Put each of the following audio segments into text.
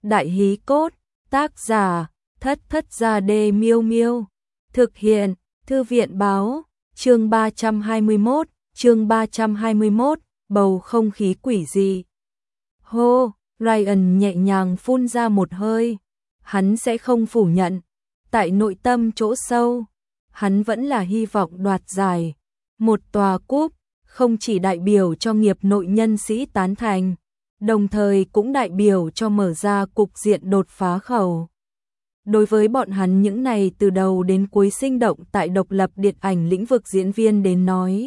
Đại hí cốt, tác giả, Thất Thất Gia Đê Miêu Miêu. Thực hiện, Thư viện báo, chương 321, bầu không khí quỷ dị. Hô, Ryan nhẹ nhàng phun ra một hơi. Hắn sẽ không phủ nhận. Tại nội tâm chỗ sâu, hắn vẫn là hy vọng đoạt giải. Một tòa cúp, không chỉ đại biểu cho nghiệp nội nhân sĩ tán thành, đồng thời cũng đại biểu cho mở ra cục diện đột phá khẩu. Đối với bọn hắn những này từ đầu đến cuối sinh động tại độc lập điện ảnh lĩnh vực diễn viên đến nói.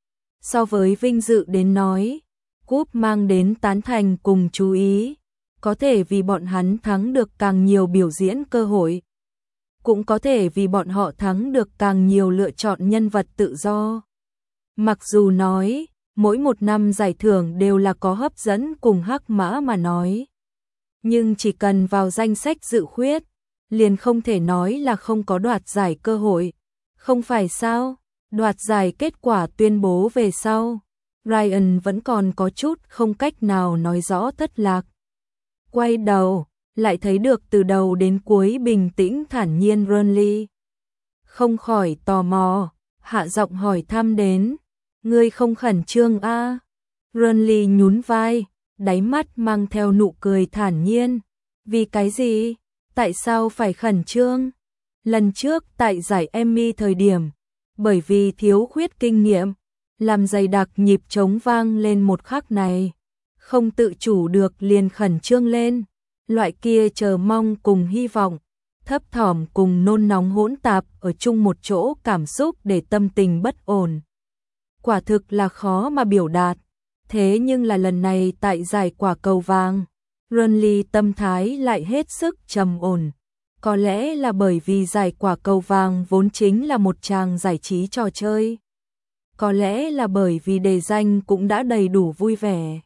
So với vinh dự đến nói, cúp mang đến tán thành cùng chú ý, có thể vì bọn hắn thắng được càng nhiều biểu diễn cơ hội. Cũng có thể vì bọn họ thắng được càng nhiều lựa chọn nhân vật tự do. Mặc dù nói, mỗi một năm giải thưởng đều là có hấp dẫn cùng hắc mã mà nói. Nhưng chỉ cần vào danh sách dự khuyết, liền không thể nói là không có đoạt giải cơ hội. Không phải sao? Đoạt giải kết quả tuyên bố về sau. Ryan vẫn còn có chút không cách nào nói rõ thất lạc. Quay đầu, lại thấy được từ đầu đến cuối bình tĩnh thản nhiên Ronly. Không khỏi tò mò, hạ giọng hỏi thăm đến. Ngươi không khẩn trương a? Ronly nhún vai, đáy mắt mang theo nụ cười thản nhiên. Vì cái gì? Tại sao phải khẩn trương? Lần trước tại giải Emmy thời điểm, bởi vì thiếu khuyết kinh nghiệm, làm dày đặc nhịp trống vang lên một khắc này, không tự chủ được liền khẩn trương lên. Loại kia chờ mong cùng hy vọng, thấp thỏm cùng nôn nóng hỗn tạp ở chung một chỗ cảm xúc để tâm tình bất ổn. Quả thực là khó mà biểu đạt. Thế nhưng là lần này tại giải quả cầu vàng, Ronly tâm thái lại hết sức trầm ổn. Có lẽ là bởi vì giải quả cầu vàng vốn chính là một tràng giải trí trò chơi. Có lẽ là bởi vì đề danh cũng đã đầy đủ vui vẻ.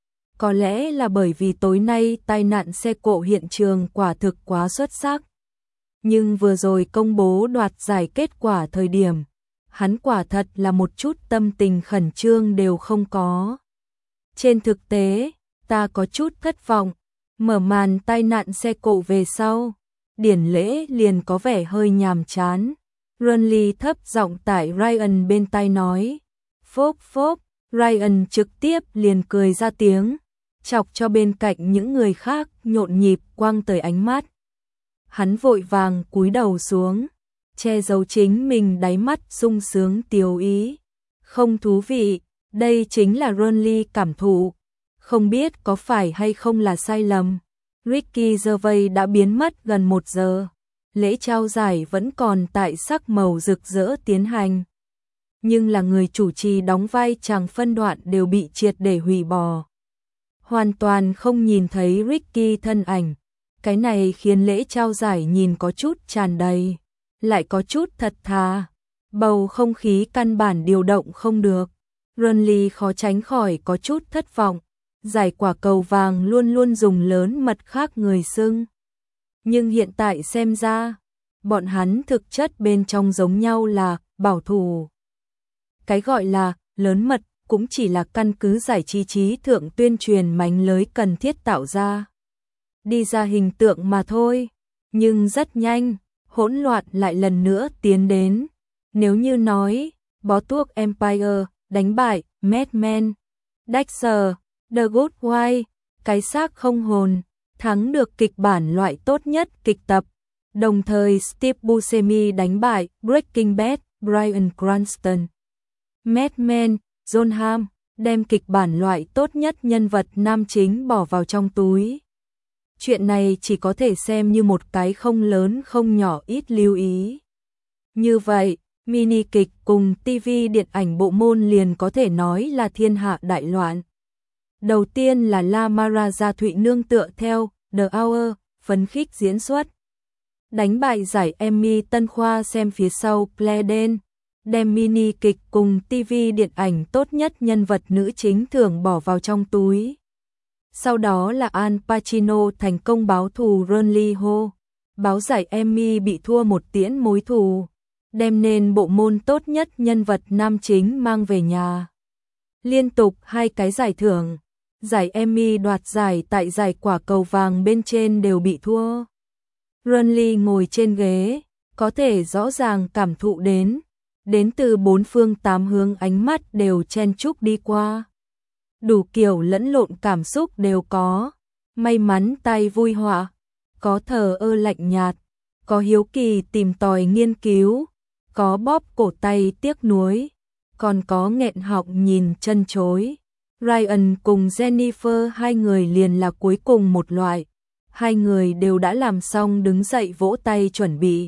Có lẽ là bởi vì tối nay tai nạn xe cộ hiện trường quả thực quá xuất sắc. Nhưng vừa rồi công bố đoạt giải kết quả thời điểm, hắn quả thật là một chút tâm tình khẩn trương đều không có. Trên thực tế, ta có chút thất vọng. Mở màn tai nạn xe cộ về sau, điển lễ liền có vẻ hơi nhàm chán. Ronly thấp giọng tại Ryan bên tai nói. Phốp phốp, Ryan trực tiếp liền cười ra tiếng, chọc cho bên cạnh những người khác nhộn nhịp quăng tới ánh mắt. Hắn vội vàng cúi đầu xuống, che giấu chính mình đáy mắt sung sướng tiêu ý. Không thú vị, đây chính là Ronly cảm thụ. Không biết có phải hay không là sai lầm. Ricky Gervais đã biến mất gần 1 giờ. Lễ trao giải vẫn còn tại sắc màu rực rỡ tiến hành. Nhưng là người chủ trì đóng vai chàng phân đoạn đều bị triệt để hủy bỏ. Hoàn toàn không nhìn thấy Ricky thân ảnh. Cái này khiến lễ trao giải nhìn có chút tràn đầy, lại có chút thật thà. Bầu không khí căn bản điều động không được. Ronly khó tránh khỏi có chút thất vọng. Giải quả cầu vàng luôn luôn dùng lớn mật khác người xưng. Nhưng hiện tại xem ra, bọn hắn thực chất bên trong giống nhau là bảo thủ. Cái gọi là lớn mật cũng chỉ là căn cứ giải trí trí thượng tuyên truyền mánh lới cần thiết tạo ra. Đi ra hình tượng mà thôi. Nhưng rất nhanh, hỗn loạn lại lần nữa tiến đến. Nếu như nói, bó thuốc Empire đánh bại Mad Men, Dexter, The Good Wife, cái xác không hồn, thắng được kịch bản loại tốt nhất kịch tập. Đồng thời Steve Buscemi đánh bại Breaking Bad, Bryan Cranston. Mad Men, Jon Hamm, đem kịch bản loại tốt nhất nhân vật nam chính bỏ vào trong túi. Chuyện này chỉ có thể xem như một cái không lớn không nhỏ ít lưu ý. Như vậy, mini kịch cùng TV điện ảnh bộ môn liền có thể nói là thiên hạ đại loạn. Đầu tiên là La Mara Gia Thụy nương tựa theo The Hour, phấn khích diễn xuất. Đánh bại giải Emmy Tân Khoa xem phía sau Playden, đem mini kịch cùng TV điện ảnh tốt nhất nhân vật nữ chính thưởng bỏ vào trong túi. Sau đó là Al Pacino thành công báo thù Ronly Ho, báo giải Emmy bị thua một tiễn mối thù, đem nên bộ môn tốt nhất nhân vật nam chính mang về nhà. Liên tục 2 cái giải thưởng, giải Emmy đoạt giải tại giải quả cầu vàng bên trên đều bị thua. Renly ngồi trên ghế, có thể rõ ràng cảm thụ đến từ bốn phương tám hướng ánh mắt đều chen chúc đi qua. Đủ kiểu lẫn lộn cảm xúc đều có, may mắn tay vui họa, có thờ ơ lạnh nhạt, có hiếu kỳ tìm tòi nghiên cứu, có bóp cổ tay tiếc nuối, còn có nghẹn họng nhìn chân chối. Ryan cùng Jennifer hai người liền là cuối cùng một loại, hai người đều đã làm xong đứng dậy vỗ tay chuẩn bị.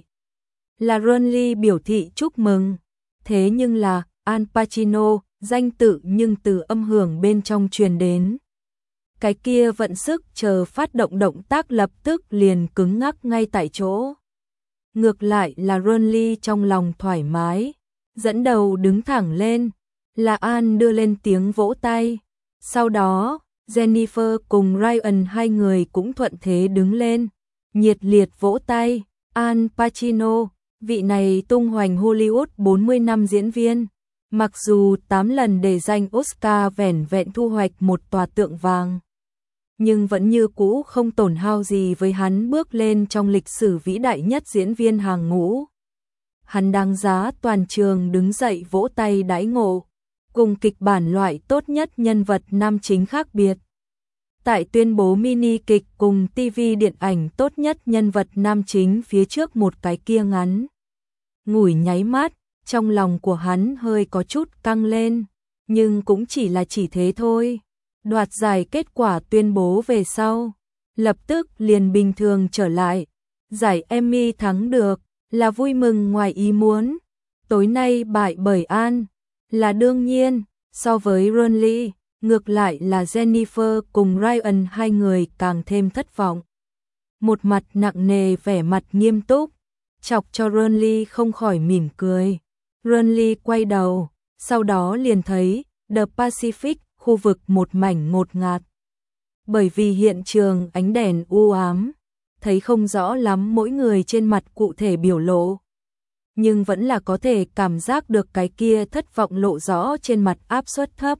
Là Renly biểu thị chúc mừng, thế nhưng là Al Pacino, danh tự nhưng từ âm hưởng bên trong truyền đến. Cái kia vận sức chờ phát động động tác lập tức liền cứng ngắc ngay tại chỗ. Ngược lại là Renly trong lòng thoải mái, dẫn đầu đứng thẳng lên, là An đưa lên tiếng vỗ tay. Sau đó, Jennifer cùng Ryan hai người cũng thuận thế đứng lên, nhiệt liệt vỗ tay. Al Pacino, vị này tung hoành Hollywood 40 năm diễn viên, mặc dù 8 lần để danh Oscar vẻn vẹn thu hoạch một tòa tượng vàng, nhưng vẫn như cũ không tổn hao gì với hắn bước lên trong lịch sử vĩ đại nhất diễn viên hàng ngũ. Hắn đáng giá toàn trường đứng dậy vỗ tay đãi ngộ, cùng kịch bản loại tốt nhất nhân vật nam chính khác biệt. Tại tuyên bố mini kịch cùng TV điện ảnh tốt nhất nhân vật nam chính phía trước một cái kia ngắn ngủi nháy mắt, trong lòng của hắn hơi có chút căng lên, nhưng cũng chỉ thế thôi. Đoạt giải kết quả tuyên bố về sau, lập tức liền bình thường trở lại. Giải Emmy thắng được, là vui mừng ngoài ý muốn. Tối nay bại bởi An, là đương nhiên, so với Renly, ngược lại là Jennifer cùng Ryan hai người càng thêm thất vọng. Một mặt nặng nề vẻ mặt nghiêm túc, chọc cho Renly không khỏi mỉm cười. Renly quay đầu, sau đó liền thấy The Pacific, khu vực một mảnh ngột ngạt. Bởi vì hiện trường ánh đèn u ám, thấy không rõ lắm mỗi người trên mặt cụ thể biểu lộ, nhưng vẫn là có thể cảm giác được cái kia thất vọng lộ rõ trên mặt áp suất thấp.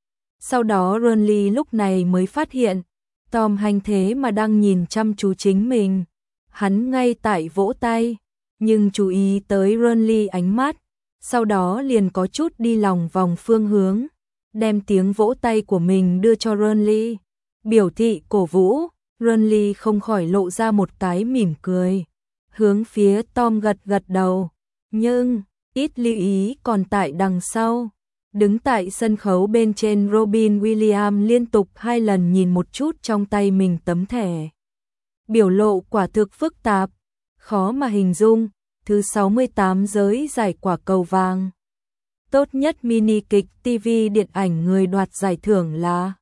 Sau đó Renly lúc này mới phát hiện, Tom hành thế mà đang nhìn chăm chú chính mình. Hắn ngay tại vỗ tay, nhưng chú ý tới Renly ánh mắt, sau đó liền có chút đi lòng vòng phương hướng, đem tiếng vỗ tay của mình đưa cho Renly, biểu thị cổ vũ. Renly không khỏi lộ ra một cái mỉm cười, hướng phía Tom gật gật đầu, nhưng ít lưu ý còn tại đằng sau. Đứng tại sân khấu bên trên Robin Williams liên tục 2 lần nhìn một chút trong tay mình tấm thẻ. Biểu lộ quả thực phức tạp, khó mà hình dung. Thứ 68 giới giải quả cầu vàng. Tốt nhất mini kịch TV điện ảnh người đoạt giải thưởng là.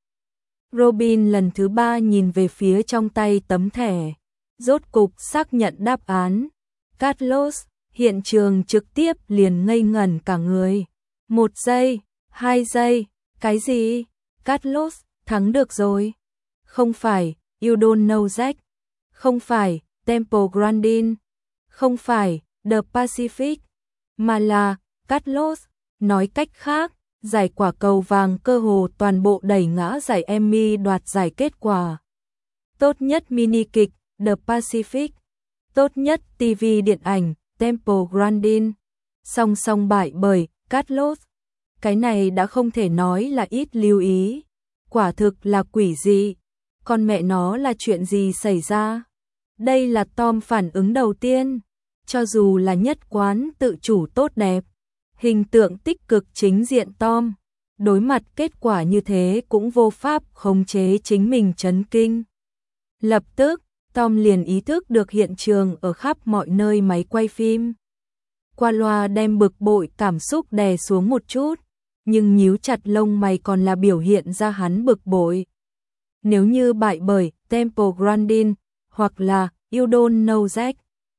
Robin lần thứ 3 nhìn về phía trong tay tấm thẻ, rốt cục xác nhận đáp án. Carlos, hiện trường trực tiếp liền ngây ngẩn cả người. 1 giây, 2 giây, cái gì? Carlos, thắng được rồi. Không phải, You Don't Know Jack. Không phải, Temple Grandin. Không phải, The Pacific. Mà là, Carlos. Nói cách khác, giải quả cầu vàng cơ hồ toàn bộ đẩy ngã giải Emmy đoạt giải kết quả. Tốt nhất mini kịch, The Pacific. Tốt nhất TV điện ảnh, Temple Grandin. Song song bại bởi Carlos. Cái này đã không thể nói là ít lưu ý. Quả thực là quỷ dị. Con mẹ nó là chuyện gì xảy ra? Đây là Tom phản ứng đầu tiên. Cho dù là nhất quán tự chủ tốt đẹp, hình tượng tích cực chính diện Tom, đối mặt kết quả như thế cũng vô pháp khống chế chính mình chấn kinh. Lập tức, Tom liền ý thức được hiện trường ở khắp mọi nơi máy quay phim. Qua loa đem bực bội cảm xúc đè xuống một chút, nhưng nhíu chặt lông mày còn là biểu hiện ra hắn bực bội. Nếu như bại bởi Temple Grandin hoặc là You Don't Know Jack,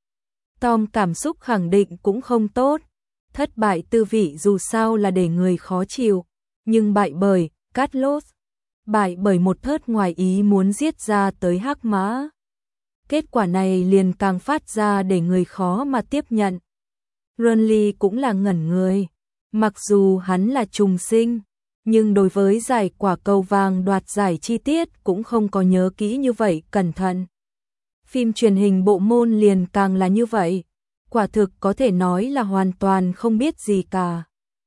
Tom cảm xúc khẳng định cũng không tốt. Thất bại tư vị dù sao là để người khó chịu, nhưng bại bởi Carlos, bại bởi một thớt ngoài ý muốn giết ra tới hắc mã. Kết quả này liền càng phát ra để người khó mà tiếp nhận. Renly cũng là ngẩn người, mặc dù hắn là trùng sinh, nhưng đối với giải quả cầu vàng đoạt giải chi tiết cũng không có nhớ kỹ như vậy cẩn thận. Phim truyền hình bộ môn liền càng là như vậy, quả thực có thể nói là hoàn toàn không biết gì cả.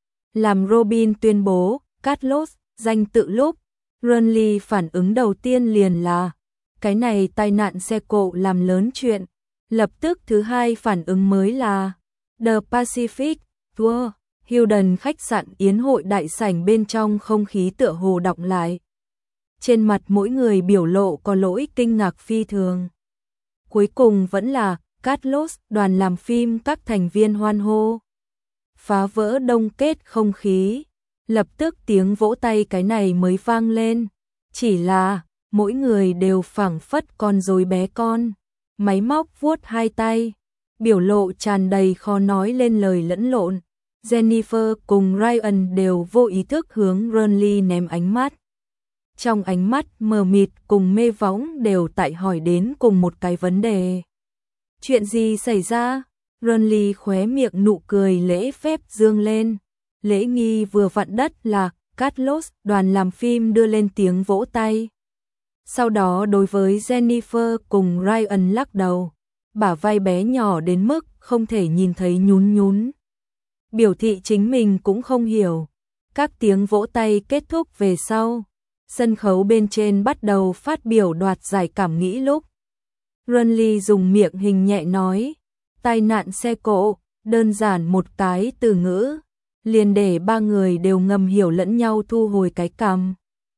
Làm Robin tuyên bố Carlos danh tự lúc, Renly phản ứng đầu tiên liền là cái này tai nạn xe cộ làm lớn chuyện. Lập tức thứ hai phản ứng mới là The Pacific Tour. Hilton khách sạn yến hội đại sảnh bên trong không khí tựa hồ đọng lại. Trên mặt mỗi người biểu lộ có lỗi kinh ngạc phi thường. Cuối cùng vẫn là Carlos, đoàn làm phim các thành viên hoan hô. Phá vỡ đông kết không khí. Lập tức tiếng vỗ tay cái này mới vang lên. Chỉ là mỗi người đều phảng phất con rối bé con. Máy móc vuốt hai tay. Biểu lộ tràn đầy khó nói lên lời lẫn lộn. Jennifer cùng Ryan đều vô ý thức hướng Renly ném ánh mắt. Trong ánh mắt mờ mịt cùng mê võng đều tại hỏi đến cùng một cái vấn đề. Chuyện gì xảy ra? Renly khóe miệng nụ cười lễ phép dương lên. Lễ nghi vừa vặn đất là Carlos, đoàn làm phim đưa lên tiếng vỗ tay. Sau đó đối với Jennifer cùng Ryan lắc đầu. Bả vai bé nhỏ đến mức không thể nhìn thấy nhún nhún. Biểu thị chính mình cũng không hiểu. Các tiếng vỗ tay kết thúc về sau. Sân khấu bên trên bắt đầu phát biểu đoạt giải cảm nghĩ lúc. Renly dùng miệng hình nhẹ nói. Tai nạn xe cộ, đơn giản một cái từ ngữ. Liền để ba người đều ngầm hiểu lẫn nhau thu hồi cái cằm.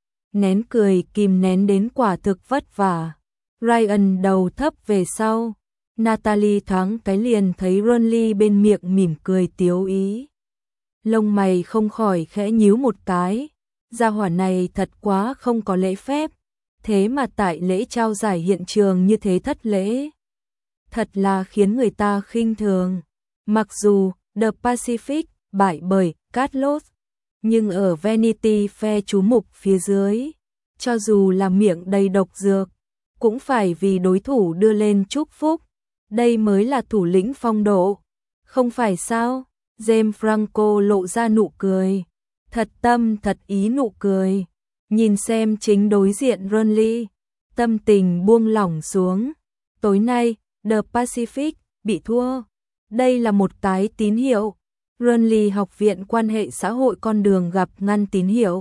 Nén cười kìm nén đến quả thực vất vả. Ryan đầu thấp về sau. Natalie thoáng cái liền thấy Renly bên miệng mỉm cười tiếu ý. Lông mày không khỏi khẽ nhíu một cái. Gia hỏa này thật quá không có lễ phép. Thế mà tại lễ trao giải hiện trường như thế thất lễ. Thật là khiến người ta khinh thường. Mặc dù The Pacific bại bởi Carlos, nhưng ở Vanity Fair chú mục phía dưới, cho dù là miệng đầy độc dược, cũng phải vì đối thủ đưa lên chúc phúc. Đây mới là thủ lĩnh phong độ, không phải sao? James Franco lộ ra nụ cười, thật tâm thật ý nụ cười. Nhìn xem chính đối diện Renly, tâm tình buông lỏng xuống. Tối nay, The Pacific bị thua. Đây là một cái tín hiệu. Renly học viện quan hệ xã hội con đường gặp ngăn tín hiệu.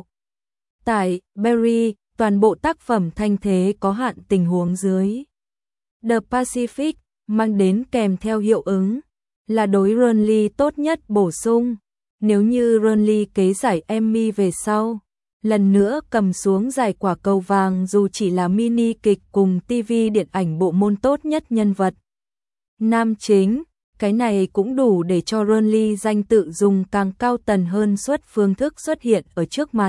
Tại Barry, toàn bộ tác phẩm thanh thế có hạn tình huống dưới. The Pacific mang đến kèm theo hiệu ứng là đối Renly tốt nhất bổ sung. Nếu như Renly kế giải Emmy về sau, lần nữa cầm xuống giải quả cầu vàng dù chỉ là mini kịch cùng TV điện ảnh bộ môn tốt nhất nhân vật nam chính, cái này cũng đủ để cho Renly danh tự dùng càng cao tần hơn suất phương thức xuất hiện ở trước mặt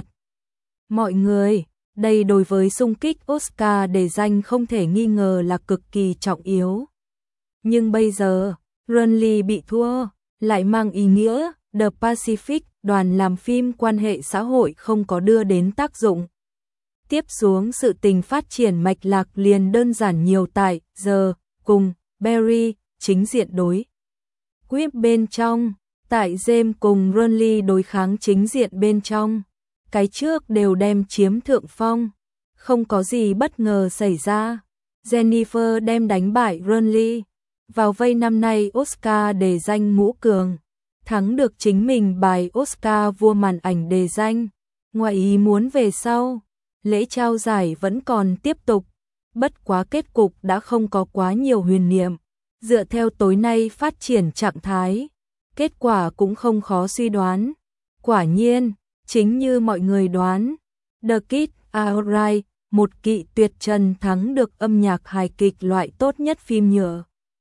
mọi người. Đây đối với xung kích Oscar để danh không thể nghi ngờ là cực kỳ trọng yếu. Nhưng bây giờ, Renly bị thua, lại mang ý nghĩa The Pacific, đoàn làm phim quan hệ xã hội không có đưa đến tác dụng. Tiếp xuống sự tình phát triển mạch lạc liền đơn giản nhiều tại giờ, cùng Barry, chính diện đối quyết bên trong, tại James cùng Renly đối kháng chính diện bên trong. Cái trước đều đem chiếm thượng phong, không có gì bất ngờ xảy ra. Jennifer đem đánh bại Renly. Vào vây năm nay Oscar đề danh ngũ cường, thắng được chính mình bài Oscar vua màn ảnh đề danh. Ngoài ý muốn về sau, lễ trao giải vẫn còn tiếp tục, bất quá kết cục đã không có quá nhiều huyền niệm. Dựa theo tối nay phát triển trạng thái, kết quả cũng không khó suy đoán. Quả nhiên, chính như mọi người đoán, The Kid Outright, một kỵ tuyệt trần thắng được âm nhạc hài kịch loại tốt nhất phim nhựa.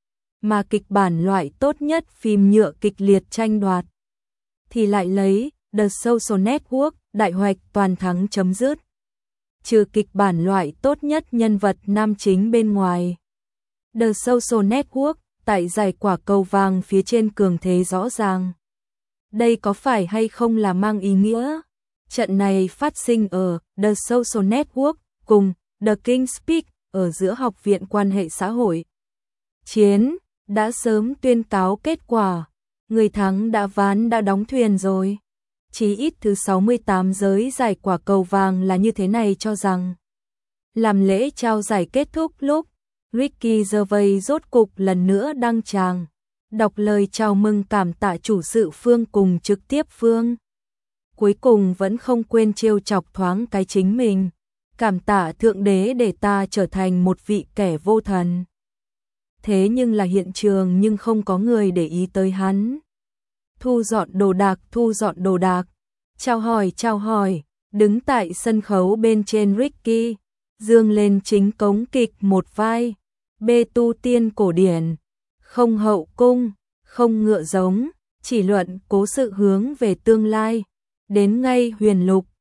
Mà kịch bản loại tốt nhất phim nhựa kịch liệt tranh đoạt, thì lại lấy The Social Network đại hoạch toàn thắng chấm dứt. Trừ kịch bản loại tốt nhất nhân vật nam chính bên ngoài, The Social Network tại giải quả cầu vàng phía trên cường thế rõ ràng. Đây có phải hay không là mang ý nghĩa trận này phát sinh ở The Social Network cùng The King's Speech ở giữa học viện quan hệ xã hội. Chiến đã sớm tuyên cáo kết quả, người thắng đã ván đã đóng thuyền rồi. chí ít thứ 68 giới giải quả cầu vàng là như thế này cho rằng. Làm lễ trao giải kết thúc lúc, Ricky Gervais rốt cục lần nữa đăng tràng, đọc lời chào mừng cảm tạ chủ sự Phương cùng trực tiếp Phương. Cuối cùng vẫn không quên trêu chọc thoáng cái chính mình, cảm tạ Thượng Đế để ta trở thành một vị kẻ vô thần. Thế nhưng là hiện trường nhưng không có người để ý tới hắn. Thu dọn đồ đạc, chào hỏi, đứng tại sân khấu bên trên Ricky, dương lên chính cống kịch một vai, bê tu tiên cổ điển, không hậu cung, không ngựa giống, chỉ luận cố sự hướng về tương lai, đến ngay huyền lục,